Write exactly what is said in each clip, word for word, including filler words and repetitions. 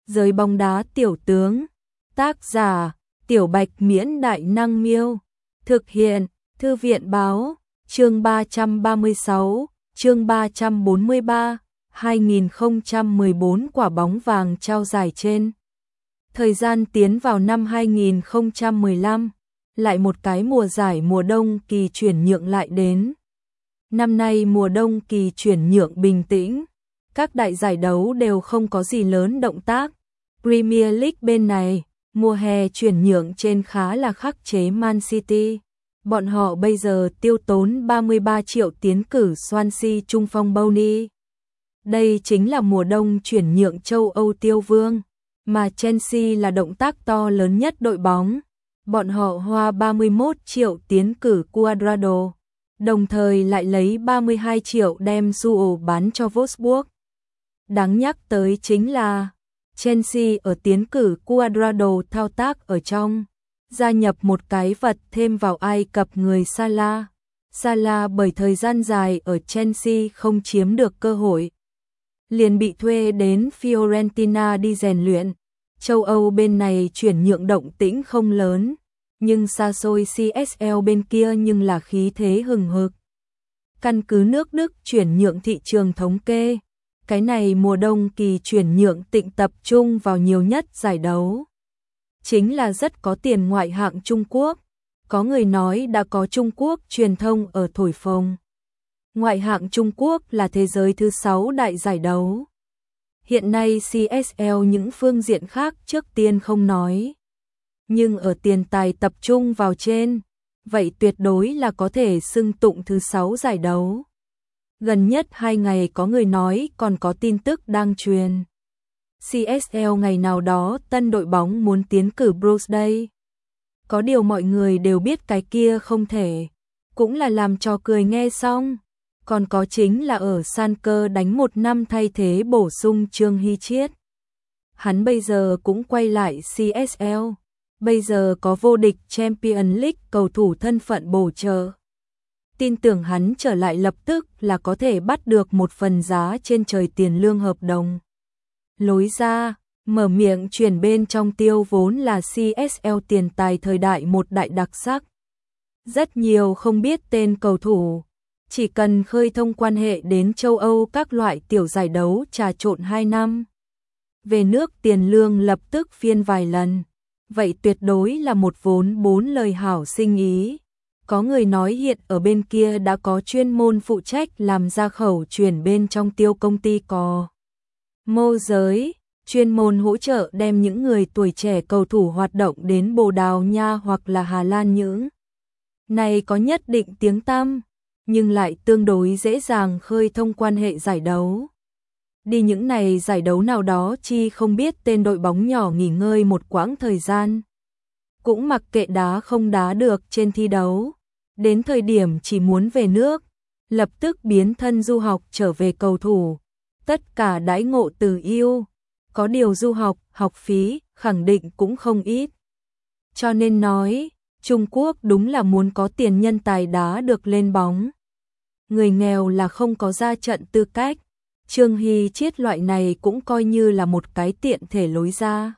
Giới bóng đá tiểu tướng. Tác giả: Tiểu Bạch Miễn Đại Năng Miêu. Thực hiện: Thư viện Báo. Chương ba trăm ba mươi sáu, chương ba trăm bốn mươi ba, hai nghìn không trăm mười bốn quả bóng vàng trao giải trên. Thời gian tiến vào năm hai nghìn không trăm mười lăm, lại một cái mùa giải mùa đông kỳ chuyển nhượng lại đến. Năm nay mùa đông kỳ chuyển nhượng bình tĩnh, các đại giải đấu đều không có gì lớn động tác. Premier League bên này, mùa hè chuyển nhượng trên khá là khắc chế Man City. Bọn họ bây giờ tiêu tốn ba mươi ba triệu tiến cử Swansea trung phong Bony. Đây chính là mùa đông chuyển nhượng châu Âu tiêu vương, mà Chelsea là động tác to lớn nhất đội bóng. Bọn họ hoa ba mươi mốt triệu tiến cử Cuadrado, đồng thời lại lấy ba mươi hai triệu đem Suo bán cho Wolfsburg. Đáng nhắc tới chính là Chelsea ở tiến cử Cuadrado thao tác ở trong, gia nhập một cái vật thêm vào Ai Cập người Salah. Salah bởi thời gian dài ở Chelsea không chiếm được cơ hội, liền bị thuê đến Fiorentina đi rèn luyện. Châu Âu bên này chuyển nhượng động tĩnh không lớn, nhưng xa xôi xê ét lờ bên kia nhưng là khí thế hừng hực. Căn cứ nước Đức chuyển nhượng thị trường thống kê, cái này mùa đông kỳ chuyển nhượng tịnh tập trung vào nhiều nhất giải đấu. Chính là rất có tiền ngoại hạng Trung Quốc. Có người nói đã có Trung Quốc truyền thông ở thổi phồng. Ngoại hạng Trung Quốc là thế giới thứ sáu đại giải đấu. Hiện nay xê ét lờ những phương diện khác trước tiên không nói, nhưng ở tiền tài tập trung vào trên, vậy tuyệt đối là có thể xưng tụng thứ sáu giải đấu. Gần nhất hai ngày có người nói còn có tin tức đang truyền. xê ét lờ ngày nào đó tân đội bóng muốn tiến cử Bruce đây. Có điều mọi người đều biết cái kia không thể, cũng là làm trò cười nghe xong. Còn có chính là ở San Cơ đánh một năm thay thế bổ sung Trương Hy Chiết. Hắn bây giờ cũng quay lại xê ét lờ, bây giờ có vô địch Champions League cầu thủ thân phận bổ trợ. Tin tưởng hắn trở lại lập tức là có thể bắt được một phần giá trên trời tiền lương hợp đồng. Lối ra, mở miệng chuyển bên trong tiêu vốn là xê ét lờ tiền tài thời đại một đại đặc sắc. Rất nhiều không biết tên cầu thủ, chỉ cần khơi thông quan hệ đến châu Âu các loại tiểu giải đấu trà trộn hai năm. Về nước tiền lương lập tức phiên vài lần, vậy tuyệt đối là một vốn bốn lời hảo sinh ý. Có người nói hiện ở bên kia đã có chuyên môn phụ trách làm ra khẩu chuyển bên trong tiêu công ty có môi giới, chuyên môn hỗ trợ đem những người tuổi trẻ cầu thủ hoạt động đến Bồ Đào Nha hoặc là Hà Lan những này có nhất định tiếng tăm, nhưng lại tương đối dễ dàng khơi thông quan hệ giải đấu. Đi những này giải đấu nào đó chi không biết tên đội bóng nhỏ nghỉ ngơi một quãng thời gian. Cũng mặc kệ đá không đá được trên thi đấu. Đến thời điểm chỉ muốn về nước, lập tức biến thân du học trở về cầu thủ. Tất cả đãi ngộ từ yêu. Có điều du học, học phí, khẳng định cũng không ít. Cho nên nói, Trung Quốc đúng là muốn có tiền nhân tài đá được lên bóng. Người nghèo là không có ra trận tư cách. Trương Hy Chiết loại này cũng coi như là một cái tiện thể lối ra.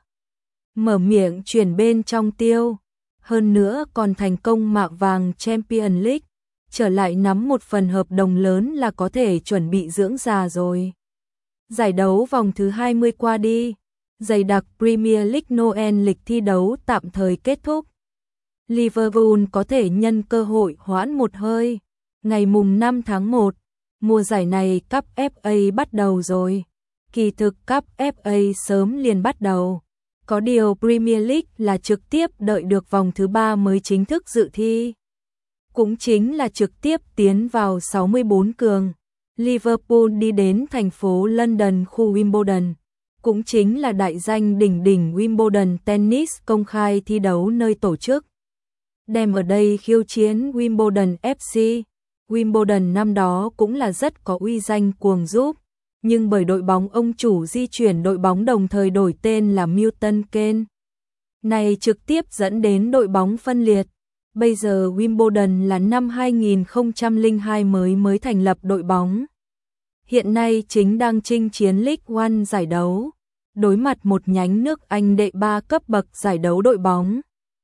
Mở miệng chuyển bên trong tiêu. Hơn nữa còn thành công mạ vàng Champions League. Trở lại nắm một phần hợp đồng lớn là có thể chuẩn bị dưỡng già rồi. Giải đấu vòng thứ hai mươi qua đi. Dày đặc Premier League Noel lịch thi đấu tạm thời kết thúc. Liverpool có thể nhân cơ hội hoãn một hơi. Ngày mùng năm tháng một, mùa giải này Cup ép a bắt đầu rồi. Kỳ thực Cup ép a sớm liền bắt đầu. Có điều Premier League là trực tiếp đợi được vòng thứ ba mới chính thức dự thi. Cũng chính là trực tiếp tiến vào sáu mươi bốn cường. Liverpool đi đến thành phố London khu Wimbledon. Cũng chính là đại danh đỉnh đỉnh Wimbledon Tennis công khai thi đấu nơi tổ chức. Đem ở đây khiêu chiến Wimbledon ép xê. Wimbledon năm đó cũng là rất có uy danh cuồng giúp, nhưng bởi đội bóng ông chủ di chuyển đội bóng đồng thời đổi tên là Milton Keynes. Này trực tiếp dẫn đến đội bóng phân liệt. Bây giờ Wimbledon là năm hai nghìn không trăm lẻ hai mới mới thành lập đội bóng. Hiện nay chính đang chinh chiến League One giải đấu. đối mặt một nhánh nước Anh đệ ba cấp bậc giải đấu đội bóng.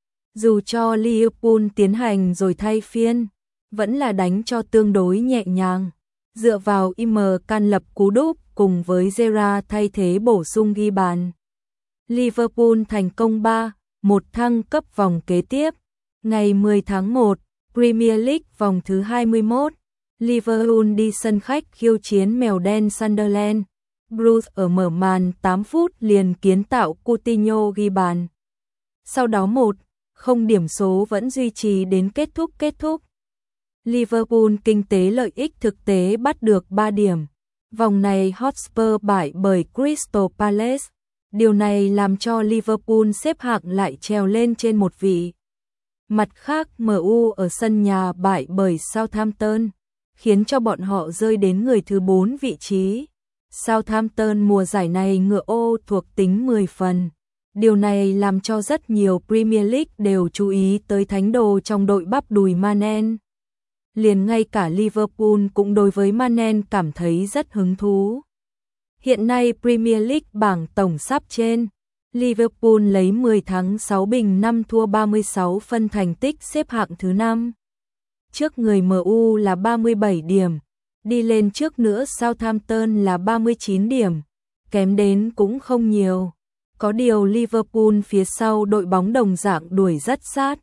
Dù cho Liverpool tiến hành rồi thay phiên, vẫn là đánh cho tương đối nhẹ nhàng. Dựa vào Im can lập cú đúp cùng với Gerrard thay thế bổ sung ghi bàn. Liverpool thành công ba một thăng cấp vòng kế tiếp. Ngày mười tháng một, Premier League vòng thứ hai mươi mốt, Liverpool đi sân khách khiêu chiến mèo đen Sunderland. Bruce ở mở màn tám phút liền kiến tạo Coutinho ghi bàn. Sau đó một không điểm số vẫn duy trì đến kết thúc kết thúc. Liverpool kinh tế lợi ích thực tế bắt được ba điểm. Vòng này Hotspur bại bởi Crystal Palace. Điều này làm cho Liverpool xếp hạng lại trèo lên trên một vị. Mặt khác em u ở sân nhà bại bởi Southampton, khiến cho bọn họ rơi đến người thứ bốn vị trí. Southampton mùa giải này ngựa ô thuộc tính mười phần. Điều này làm cho rất nhiều Premier League đều chú ý tới thánh đồ trong đội bắp đùi Manen. Liền ngay cả Liverpool cũng đối với Manen cảm thấy rất hứng thú. Hiện nay Premier League bảng tổng sắp trên, Liverpool lấy mười thắng sáu bình năm thua ba mươi sáu phân thành tích xếp hạng thứ năm. Trước người em u là ba mươi bảy điểm, đi lên trước nữa Southampton là ba mươi chín điểm, kém đến cũng không nhiều. Có điều Liverpool phía sau đội bóng đồng dạng đuổi rất sát.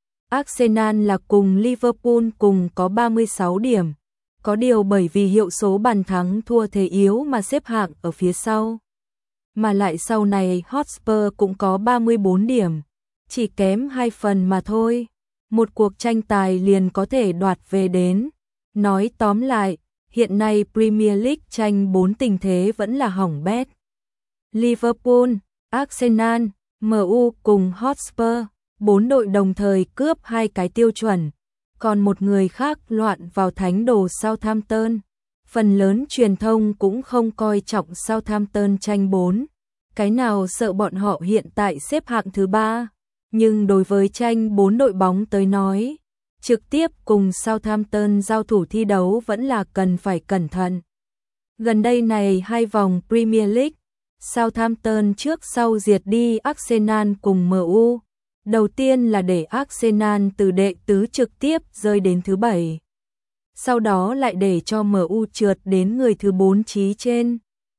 Arsenal là cùng Liverpool cùng có ba mươi sáu điểm. Có điều bởi vì hiệu số bàn thắng thua thế yếu mà xếp hạng ở phía sau. Mà lại sau này Hotspur cũng có ba mươi bốn điểm. Chỉ kém hai phần mà thôi. Một cuộc tranh tài liền có thể đoạt về đến. Nói tóm lại, hiện nay Premier League tranh bốn tình thế vẫn là hỏng bét. Liverpool, Arsenal, em u cùng Hotspur, bốn đội đồng thời cướp hai cái tiêu chuẩn, còn một người khác loạn vào thánh đồ Southampton. Phần lớn truyền thông cũng không coi trọng Southampton tranh bốn, cái nào sợ bọn họ hiện tại xếp hạng thứ ba, nhưng đối với tranh bốn đội bóng tới nói, trực tiếp cùng Southampton giao thủ thi đấu vẫn là cần phải cẩn thận. Gần đây này hai vòng Premier League, Southampton trước sau diệt đi Arsenal cùng em u. Đầu tiên là để Arsenal từ đệ tứ trực tiếp rơi đến thứ bảy. Sau đó lại để cho em u trượt đến người thứ bốn trí trên.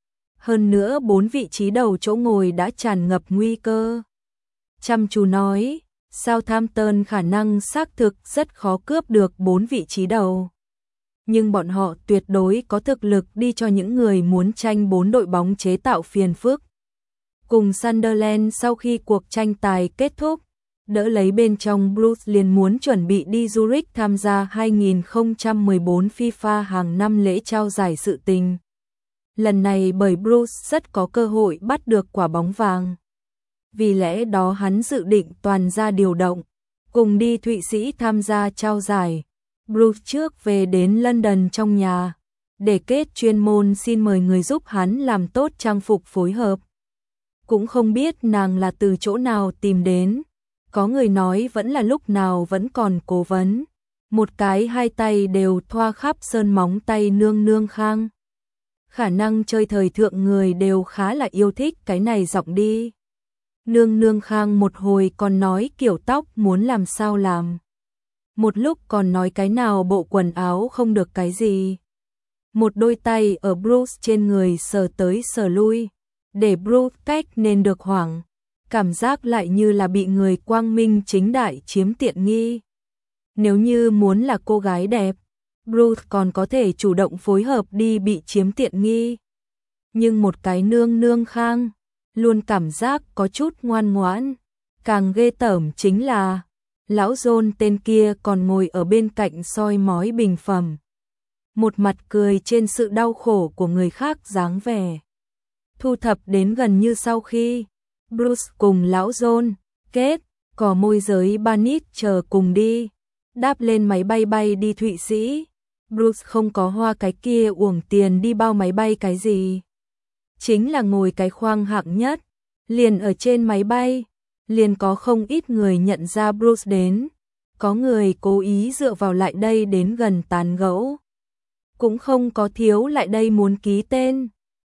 Hơn nữa bốn vị trí đầu chỗ ngồi đã tràn ngập nguy cơ. Chăm chú nói, Southampton khả năng xác thực rất khó cướp được bốn vị trí đầu. Nhưng bọn họ tuyệt đối có thực lực đi cho những người muốn tranh bốn đội bóng chế tạo phiền phức. Cùng Sunderland sau khi cuộc tranh tài kết thúc, đỡ lấy bên trong Bruce liền muốn chuẩn bị đi Zurich tham gia hai không một bốn FIFA hàng năm lễ trao giải sự tình. Lần này bởi Bruce rất có cơ hội bắt được quả bóng vàng. Vì lẽ đó hắn dự định toàn ra điều động, cùng đi Thụy Sĩ tham gia trao giải. Bruce trước về đến London trong nhà, để kết chuyên môn xin mời người giúp hắn làm tốt trang phục phối hợp. Cũng không biết nàng là từ chỗ nào tìm đến. Có người nói vẫn là lúc nào vẫn còn cố vấn. Một cái hai tay đều thoa khắp sơn móng tay nương nương khang. Khả năng chơi thời thượng người đều khá là yêu thích cái này giọng đi. Nương nương khang một hồi còn nói kiểu tóc muốn làm sao làm. Một lúc còn nói cái nào bộ quần áo không được cái gì. Một đôi tay ở Bruce trên người sờ tới sờ lui, để Bruce cách nên được hoảng. Cảm giác lại như là bị người quang minh chính đại chiếm tiện nghi. Nếu như muốn là cô gái đẹp, Bruce còn có thể chủ động phối hợp đi bị chiếm tiện nghi. Nhưng một cái nương nương khang, luôn cảm giác có chút ngoan ngoãn. Càng ghê tởm chính là, lão John tên kia còn ngồi ở bên cạnh soi mói bình phẩm. Một mặt cười trên sự đau khổ của người khác dáng vẻ. Thu thập đến gần như sau khi Bruce cùng lão John kết, có môi giới Banit chờ cùng đi, đáp lên máy bay bay đi Thụy Sĩ. Bruce không có hoa cái kia uổng tiền đi bao máy bay cái gì. Chính là ngồi cái khoang hạng nhất, liền ở trên máy bay, liền có không ít người nhận ra Bruce đến. Có người cố ý dựa vào lại đây đến gần tán gẫu. Cũng không có thiếu lại đây muốn ký tên.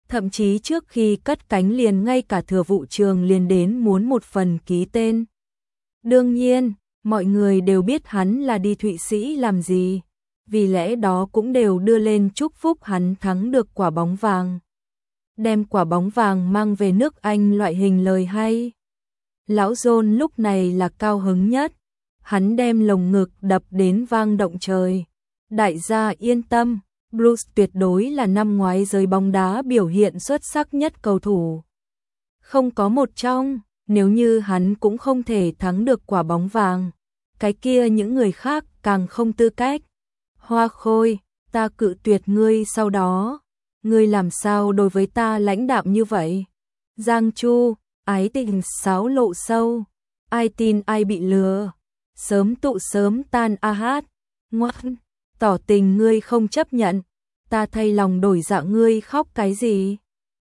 Thậm chí trước khi cất cánh liền ngay cả thừa vụ trường liền đến muốn một phần ký tên. Đương nhiên, mọi người đều biết hắn là đi Thụy Sĩ làm gì, vì lẽ đó cũng đều đưa lên chúc phúc hắn thắng được quả bóng vàng. Đem quả bóng vàng mang về nước Anh loại hình lời hay. Lão John lúc này là cao hứng nhất, hắn đem lồng ngực đập đến vang động trời. Đại gia yên tâm, Blues tuyệt đối là năm ngoái giới bóng đá biểu hiện xuất sắc nhất cầu thủ. Không có một trong, nếu như hắn cũng không thể thắng được quả bóng vàng, cái kia những người khác càng không tư cách. Hoa Khôi, ta cự tuyệt ngươi sau đó, ngươi làm sao đối với ta lãnh đạm như vậy? Giang Chu, ái tình xáo lộ sâu, ai tin ai bị lừa, sớm tụ sớm tan a hát, ngoan, tỏ tình ngươi không chấp nhận, ta thay lòng đổi dạ ngươi khóc cái gì?